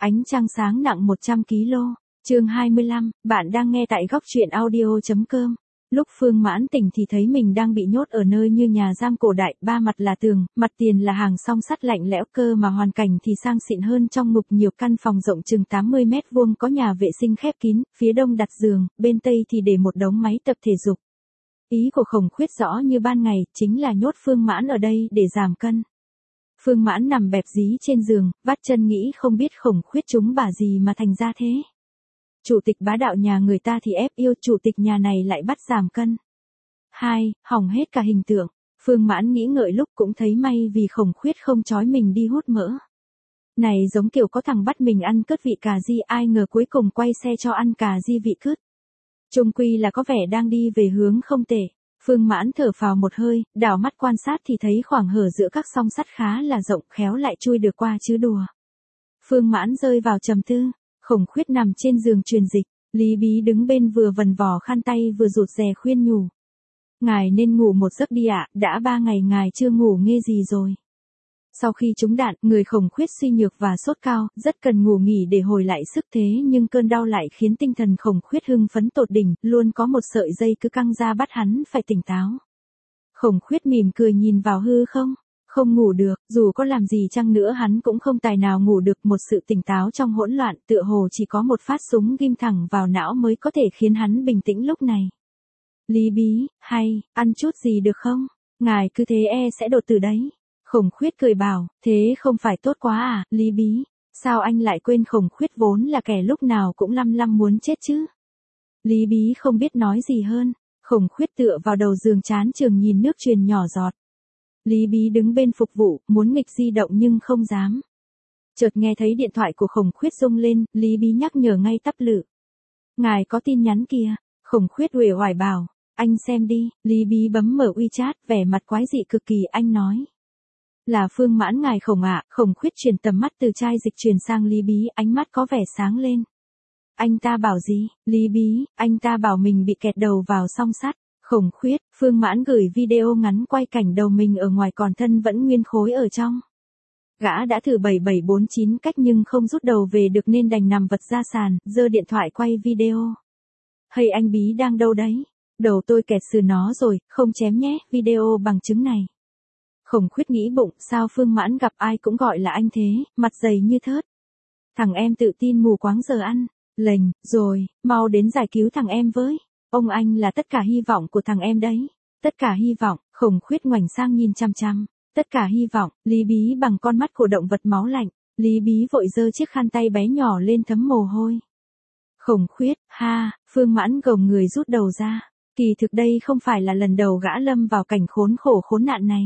Ánh trăng sáng nặng 100 kg. Chương 25, bạn đang nghe tại góc truyện audio.com. Lúc Phương Mãn tỉnh thì thấy mình đang bị nhốt ở nơi như nhà giam cổ đại, ba mặt là tường, mặt tiền là hàng song sắt lạnh lẽo, cơ mà hoàn cảnh thì sang xịn hơn. Trong ngục nhiều căn phòng rộng chừng 80 mét vuông, có nhà vệ sinh khép kín, phía đông đặt giường, bên tây thì để một đống máy tập thể dục. Ý của Khổng Khuyết rõ như ban ngày, chính là nhốt Phương Mãn ở đây để giảm cân. Phương Mãn nằm bẹp dí trên giường, vắt chân nghĩ không biết Khổng Khuyết trúng bả gì mà thành ra thế. Chủ tịch bá đạo nhà người ta thì ép yêu, chủ tịch nhà này lại bắt giảm cân. Hỏng hết cả hình tượng. Phương Mãn nghĩ ngợi lúc cũng thấy may vì Khổng Khuyết không trói mình đi hút mỡ. Này giống kiểu có thằng bắt mình ăn cất vị cà ri, ai ngờ cuối cùng quay xe cho ăn cà ri vị cứt. Chung quy là có vẻ đang đi về hướng không tệ. Phương Mãn thở phào một hơi, đảo mắt quan sát thì thấy khoảng hở giữa các song sắt khá là rộng, khéo lại chui được qua chứ đùa. Phương Mãn rơi vào trầm tư. Khổng Khuyết nằm trên giường truyền dịch, Lý Bí đứng bên vừa vần vò khăn tay vừa rụt rè khuyên nhủ. Ngài nên ngủ một giấc đi ạ, đã 3 ngày ngài chưa ngủ nghe gì rồi. Sau khi trúng đạn, người Khổng Khuyết suy nhược và sốt cao, rất cần ngủ nghỉ để hồi lại sức, thế nhưng cơn đau lại khiến tinh thần Khổng Khuyết hưng phấn tột đỉnh, luôn có một sợi dây cứ căng ra bắt hắn phải tỉnh táo. Khổng Khuyết mỉm cười nhìn vào hư không. Không ngủ được, dù có làm gì chăng nữa hắn cũng không tài nào ngủ được, một sự tỉnh táo trong hỗn loạn, tựa hồ chỉ có một phát súng ghim thẳng vào não mới có thể khiến hắn bình tĩnh lúc này. Lý Bí, ăn chút gì được không? Ngài cứ thế sẽ đột tử đấy. Khổng Khuyết cười bảo, thế không phải tốt quá à, Lý Bí? Sao anh lại quên Khổng Khuyết vốn là kẻ lúc nào cũng lăm muốn chết chứ? Lý Bí không biết nói gì hơn. Khổng Khuyết tựa vào đầu giường chán chường nhìn nước truyền nhỏ giọt. Lý Bí đứng bên phục vụ, muốn nghịch di động nhưng không dám. Chợt nghe thấy điện thoại của Khổng Khuyết rung lên, Lý Bí nhắc nhở ngay tắp lự. Ngài có tin nhắn kìa. Khổng Khuyết uể oải bảo, anh xem đi. Lý Bí bấm mở WeChat, vẻ mặt quái dị cực kỳ, anh nói. Là Phương Mãn ngài Khổng ạ. Khổng Khuyết chuyển tầm mắt từ chai dịch truyền sang Lý Bí, ánh mắt có vẻ sáng lên. Anh ta bảo gì? Lý Bí, anh ta bảo mình bị kẹt đầu vào song sắt. Khổng Khuyết, Phương Mãn gửi video ngắn quay cảnh đầu mình ở ngoài còn thân vẫn nguyên khối ở trong. Gã đã thử 7749 cách nhưng không rút đầu về được nên đành nằm vật ra sàn, giơ điện thoại quay video. Hay anh Bí đang đâu đấy? Đầu tôi kẹt sừ nó rồi, không chém nhé, video bằng chứng này. Khổng Khuyết nghĩ bụng, sao Phương Mãn gặp ai cũng gọi là anh thế, mặt dày như thớt. Thằng em tự tin mù quáng giờ ăn, lềnh, rồi, mau đến giải cứu thằng em với. Ông anh là tất cả hy vọng của thằng em đấy. Tất cả hy vọng. Khổng Khuyết ngoảnh sang nhìn chăm chăm. Tất cả hy vọng. Lý Bí bằng con mắt của động vật máu lạnh. Lý Bí vội giơ chiếc khăn tay bé nhỏ lên thấm mồ hôi. Khổng Khuyết, Phương Mãn gồng người rút đầu ra. Kỳ thực đây không phải là lần đầu gã lâm vào cảnh khốn khổ khốn nạn này.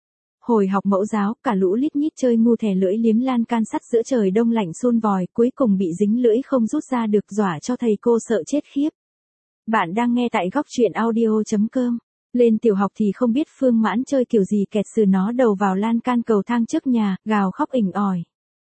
Hồi học mẫu giáo, cả lũ lít nhít chơi ngu thè lưỡi liếm lan can sắt giữa trời đông lạnh xôn vòi, cuối cùng bị dính lưỡi không rút ra được, dọa cho thầy cô sợ chết khiếp. Bạn đang nghe tại góc truyện audio.com. Lên tiểu học thì không biết Phương Mãn chơi kiểu gì, kẹt sừ nó đầu vào lan can cầu thang trước nhà, gào khóc ỉnh ỏi.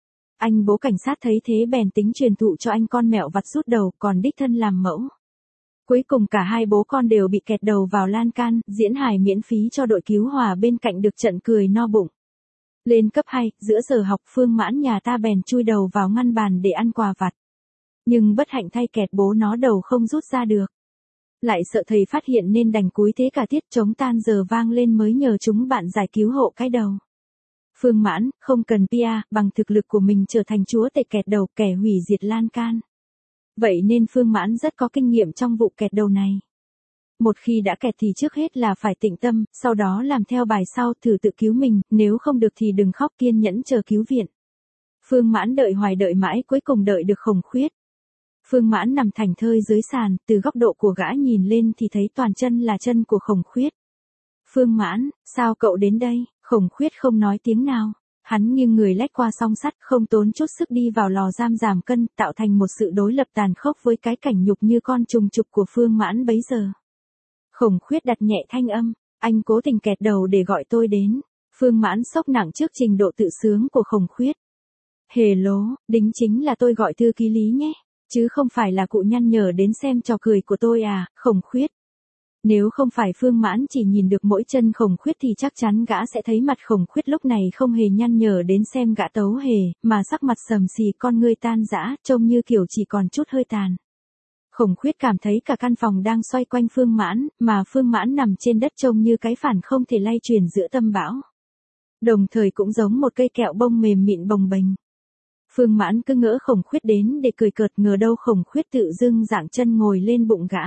Anh bố cảnh sát thấy thế bèn tính truyền thụ cho anh con mẹo vặt rút đầu, còn đích thân làm mẫu. Cuối cùng cả hai bố con đều bị kẹt đầu vào lan can, diễn hài miễn phí cho đội cứu hỏa bên cạnh được trận cười no bụng. Lên cấp 2, giữa giờ học Phương Mãn nhà ta bèn chui đầu vào ngăn bàn để ăn quà vặt. Nhưng bất hạnh thay kẹt bố nó đầu không rút ra được. Lại sợ thầy phát hiện nên đành cúi thế cả tiết, trống tan giờ vang lên mới nhờ chúng bạn giải cứu hộ cái đầu. Phương Mãn, không cần PR, bằng thực lực của mình trở thành chúa tể kẹt đầu, kẻ hủy diệt lan can. Vậy nên Phương Mãn rất có kinh nghiệm trong vụ kẹt đầu này. Một khi đã kẹt thì trước hết là phải tĩnh tâm, sau đó làm theo bài sau, thử tự cứu mình, nếu không được thì đừng khóc, kiên nhẫn chờ cứu viện. Phương Mãn đợi hoài đợi mãi, cuối cùng đợi được Khổng Khuyết. Phương Mãn nằm thảnh thơi dưới sàn, từ góc độ của gã nhìn lên thì thấy toàn chân là chân của Khổng Khuyết. Phương Mãn, sao cậu đến đây? Khổng Khuyết không nói tiếng nào. Hắn nghiêng người lách qua song sắt, không tốn chút sức đi vào lò giam giảm cân, tạo thành một sự đối lập tàn khốc với cái cảnh nhục như con trùng trục của Phương Mãn bấy giờ. Khổng Khuyết đặt nhẹ thanh âm, anh cố tình kẹt đầu để gọi tôi đến. Phương Mãn sốc nặng trước trình độ tự sướng của Khổng Khuyết. Hề lố, đính chính là tôi gọi thư ký Lý nhé, chứ không phải là cụ nhăn nhở đến xem trò cười của tôi à, Khổng Khuyết. Nếu không phải Phương Mãn chỉ nhìn được mỗi chân Khổng Khuyết thì chắc chắn gã sẽ thấy mặt Khổng Khuyết lúc này không hề nhăn nhở đến xem gã tấu hề, mà sắc mặt sầm xì, con ngươi tan rã, trông như kiểu chỉ còn chút hơi tàn. Khổng Khuyết cảm thấy cả căn phòng đang xoay quanh Phương Mãn, mà Phương Mãn nằm trên đất trông như cái phản không thể lay chuyển giữa tâm bão. Đồng thời cũng giống một cây kẹo bông mềm mịn bồng bềnh. Phương Mãn cứ ngỡ Khổng Khuyết đến để cười cợt, ngờ đâu Khổng Khuyết tự dưng giãng chân ngồi lên bụng gã.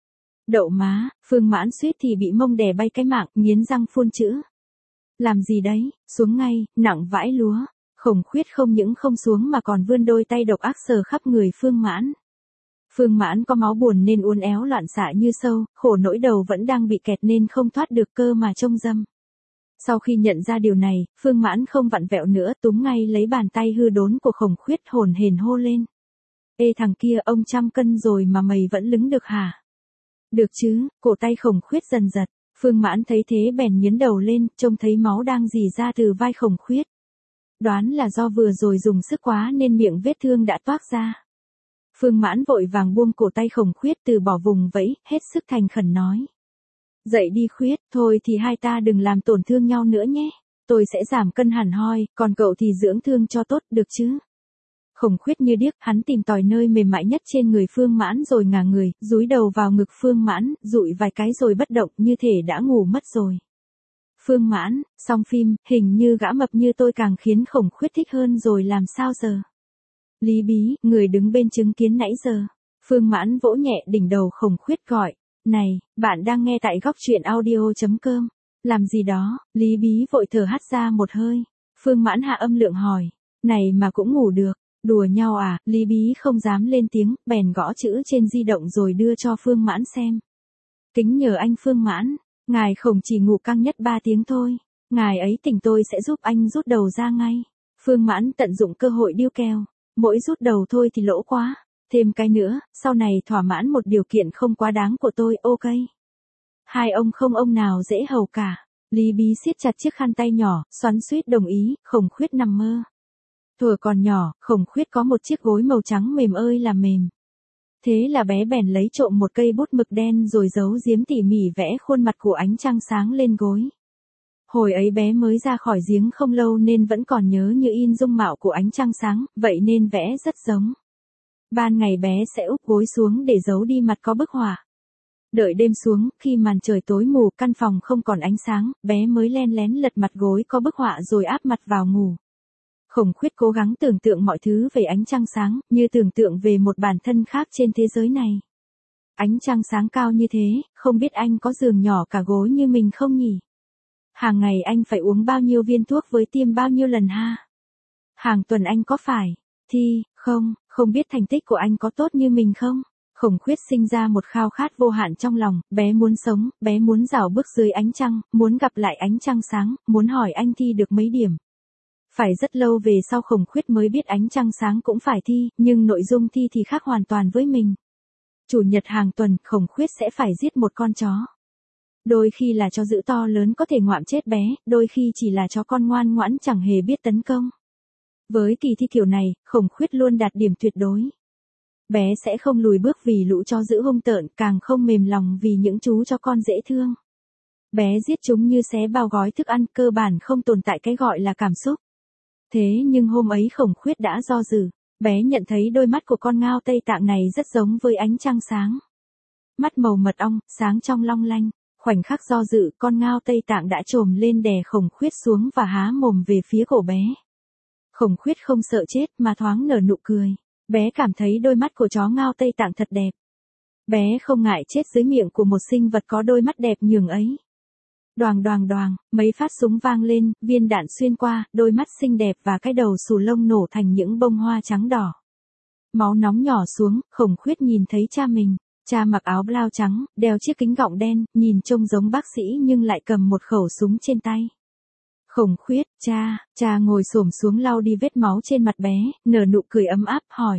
Đậu má, Phương Mãn suýt thì bị mông đè bay cái mạng, nghiến răng phun chữ. Làm gì đấy, xuống ngay, nặng vãi lúa. Khổng Khuyết không những không xuống mà còn vươn đôi tay độc ác sờ khắp người Phương Mãn. Phương Mãn có máu buồn nên uốn éo loạn xạ như sâu, khổ nỗi đầu vẫn đang bị kẹt nên không thoát được cơ mà trông dâm. Sau khi nhận ra điều này, Phương Mãn không vặn vẹo nữa, túm ngay lấy bàn tay hư đốn của Khổng Khuyết, hồn hển hô lên. Ê thằng kia, ông 100 cân rồi mà mày vẫn lứng được hả? Được chứ, cổ tay Khổng Khuyết dần giật, Phương Mãn thấy thế bèn nhấn đầu lên, trông thấy máu đang rỉ ra từ vai Khổng Khuyết. Đoán là do vừa rồi dùng sức quá nên miệng vết thương đã toác ra. Phương Mãn vội vàng buông cổ tay Khổng Khuyết, từ bỏ vùng vẫy, hết sức thành khẩn nói. Dậy đi Khuyết, thôi thì hai ta đừng làm tổn thương nhau nữa nhé. Tôi sẽ giảm cân hẳn hoi, còn cậu thì dưỡng thương cho tốt, được chứ? Khổng Khuyết như điếc, hắn tìm tòi nơi mềm mại nhất trên người Phương Mãn rồi ngả người, dúi đầu vào ngực Phương Mãn, dụi vài cái rồi bất động, như thể đã ngủ mất rồi. Phương Mãn, xong phim, hình như gã mập như tôi càng khiến Khổng Khuyết thích hơn rồi làm sao giờ? Lý Bí, người đứng bên chứng kiến nãy giờ. Phương Mãn vỗ nhẹ đỉnh đầu Khổng Khuyết gọi. Này, bạn đang nghe tại góc truyện audio.com. Làm gì đó? Lý Bí vội thở hắt ra một hơi. Phương Mãn hạ âm lượng hỏi. Này mà cũng ngủ được. Đùa nhau à? Lý Bí không dám lên tiếng, bèn gõ chữ trên di động rồi đưa cho Phương Mãn xem. Kính nhờ anh Phương Mãn, ngài Khổng chỉ ngủ căng nhất 3 tiếng thôi. Ngài ấy tỉnh tôi sẽ giúp anh rút đầu ra ngay. Phương Mãn tận dụng cơ hội điêu kèo. Mỗi rút đầu thôi thì lỗ quá. Thêm cái nữa, sau này thỏa mãn một điều kiện không quá đáng của tôi, ok. Hai ông không ông nào dễ hầu cả. Lý Bí siết chặt chiếc khăn tay nhỏ, xoắn xuýt đồng ý. Khổng Khuyết nằm mơ. Thuở còn nhỏ, Khổng Khuyết có một chiếc gối màu trắng mềm ơi là mềm. Thế là bé bèn lấy trộm một cây bút mực đen rồi giấu giếm tỉ mỉ vẽ khuôn mặt của ánh trăng sáng lên gối. Hồi ấy bé mới ra khỏi giếng không lâu nên vẫn còn nhớ như in dung mạo của ánh trăng sáng, vậy nên vẽ rất giống. Ban ngày bé sẽ úp gối xuống để giấu đi mặt có bức họa. Đợi đêm xuống, khi màn trời tối mù, căn phòng không còn ánh sáng, bé mới len lén lật mặt gối có bức họa rồi áp mặt vào ngủ. Khổng Khuyết cố gắng tưởng tượng mọi thứ về ánh trăng sáng, như tưởng tượng về một bản thân khác trên thế giới này. Ánh trăng sáng cao như thế, không biết anh có giường nhỏ cả gối như mình không nhỉ? Hàng ngày anh phải uống bao nhiêu viên thuốc với tiêm bao nhiêu lần ha? Hàng tuần anh có phải thi, không biết thành tích của anh có tốt như mình không? Khổng Khuyết sinh ra một khao khát vô hạn trong lòng, bé muốn sống, bé muốn rảo bước dưới ánh trăng, muốn gặp lại ánh trăng sáng, muốn hỏi anh thi được mấy điểm. Phải rất lâu về sau Khổng Khuyết mới biết ánh trăng sáng cũng phải thi, nhưng nội dung thi thì khác hoàn toàn với mình. Chủ nhật hàng tuần, Khổng Khuyết sẽ phải giết một con chó. Đôi khi là chó dữ to lớn có thể ngoạm chết bé, đôi khi chỉ là chó con ngoan ngoãn chẳng hề biết tấn công. Với kỳ thi kiểu này, Khổng Khuyết luôn đạt điểm tuyệt đối. Bé sẽ không lùi bước vì lũ chó dữ hung tợn, càng không mềm lòng vì những chú chó con dễ thương. Bé giết chúng như xé bao gói thức ăn, cơ bản không tồn tại cái gọi là cảm xúc. Thế nhưng hôm ấy Khổng Khuyết đã do dự, bé nhận thấy đôi mắt của con ngao Tây Tạng này rất giống với ánh trăng sáng. Mắt màu mật ong, sáng trong long lanh, khoảnh khắc do dự, con ngao Tây Tạng đã trồm lên đè Khổng Khuyết xuống và há mồm về phía cổ bé. Khổng Khuyết không sợ chết mà thoáng nở nụ cười, bé cảm thấy đôi mắt của chó ngao Tây Tạng thật đẹp. Bé không ngại chết dưới miệng của một sinh vật có đôi mắt đẹp nhường ấy. Đoàng đoàng đoàng, mấy phát súng vang lên, viên đạn xuyên qua, đôi mắt xinh đẹp và cái đầu xù lông nổ thành những bông hoa trắng đỏ. Máu nóng nhỏ xuống, Khổng Khuyết nhìn thấy cha mình. Cha mặc áo blau trắng, đeo chiếc kính gọng đen, nhìn trông giống bác sĩ nhưng lại cầm một khẩu súng trên tay. Khổng Khuyết, cha ngồi xổm xuống lau đi vết máu trên mặt bé, nở nụ cười ấm áp, hỏi.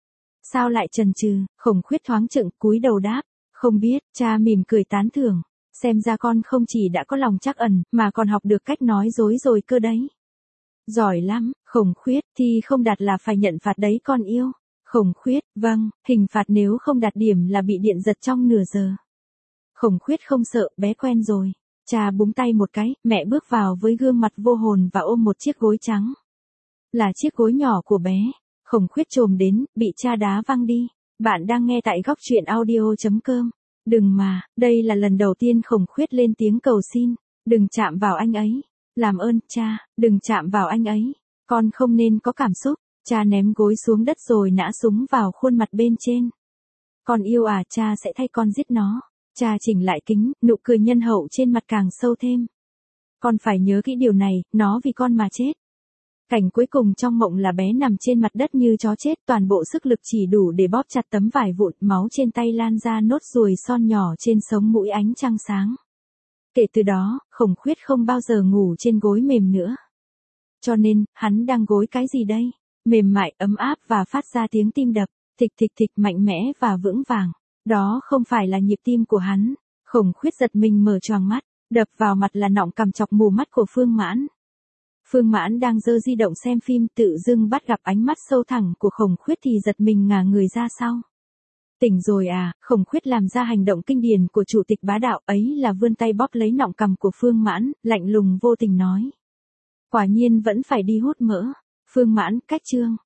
Sao lại chần chừ? Khổng Khuyết thoáng chựng, cúi đầu đáp. Không biết, cha mỉm cười tán thưởng. Xem ra con không chỉ đã có lòng trắc ẩn, mà còn học được cách nói dối rồi cơ đấy. Giỏi lắm, Khổng Khuyết, thì không đạt là phải nhận phạt đấy con yêu. Khổng Khuyết, vâng, hình phạt nếu không đạt điểm là bị điện giật trong nửa giờ. Khổng Khuyết không sợ, bé quen rồi. Cha búng tay một cái, mẹ bước vào với gương mặt vô hồn và ôm một chiếc gối trắng. Là chiếc gối nhỏ của bé. Khổng Khuyết chồm đến, bị cha đá văng đi. Bạn đang nghe tại góc truyện audio.com. Đừng mà, đây là lần đầu tiên Khổng Khuyết lên tiếng cầu xin. Đừng chạm vào anh ấy. Làm ơn, cha, đừng chạm vào anh ấy. Con không nên có cảm xúc. Cha ném gối xuống đất rồi nã súng vào khuôn mặt bên trên. Con yêu à, cha sẽ thay con giết nó. Cha chỉnh lại kính, nụ cười nhân hậu trên mặt càng sâu thêm. Con phải nhớ kỹ điều này, nó vì con mà chết. Cảnh cuối cùng trong mộng là bé nằm trên mặt đất như chó chết, toàn bộ sức lực chỉ đủ để bóp chặt tấm vải vụn, máu trên tay lan ra, nốt ruồi son nhỏ trên sống mũi ánh trăng sáng. Kể từ đó, Khổng Khuyết không bao giờ ngủ trên gối mềm nữa. Cho nên, hắn đang gối cái gì đây? Mềm mại, ấm áp và phát ra tiếng tim đập, thịch thịch thịch, mạnh mẽ và vững vàng. Đó không phải là nhịp tim của hắn. Khổng Khuyết giật mình mở choàng mắt, đập vào mặt là nọng cằm chọc mù mắt của Phương Mãn. Phương Mãn đang giơ di động xem phim, tự dưng bắt gặp ánh mắt sâu thẳm của Khổng Khuyết thì giật mình ngả người ra sau. Tỉnh rồi à? Khổng Khuyết làm ra hành động kinh điển của chủ tịch bá đạo, ấy là vươn tay bóp lấy nọng cằm của Phương Mãn, lạnh lùng vô tình nói. Quả nhiên vẫn phải đi hút mỡ. Phương Mãn, cách chương.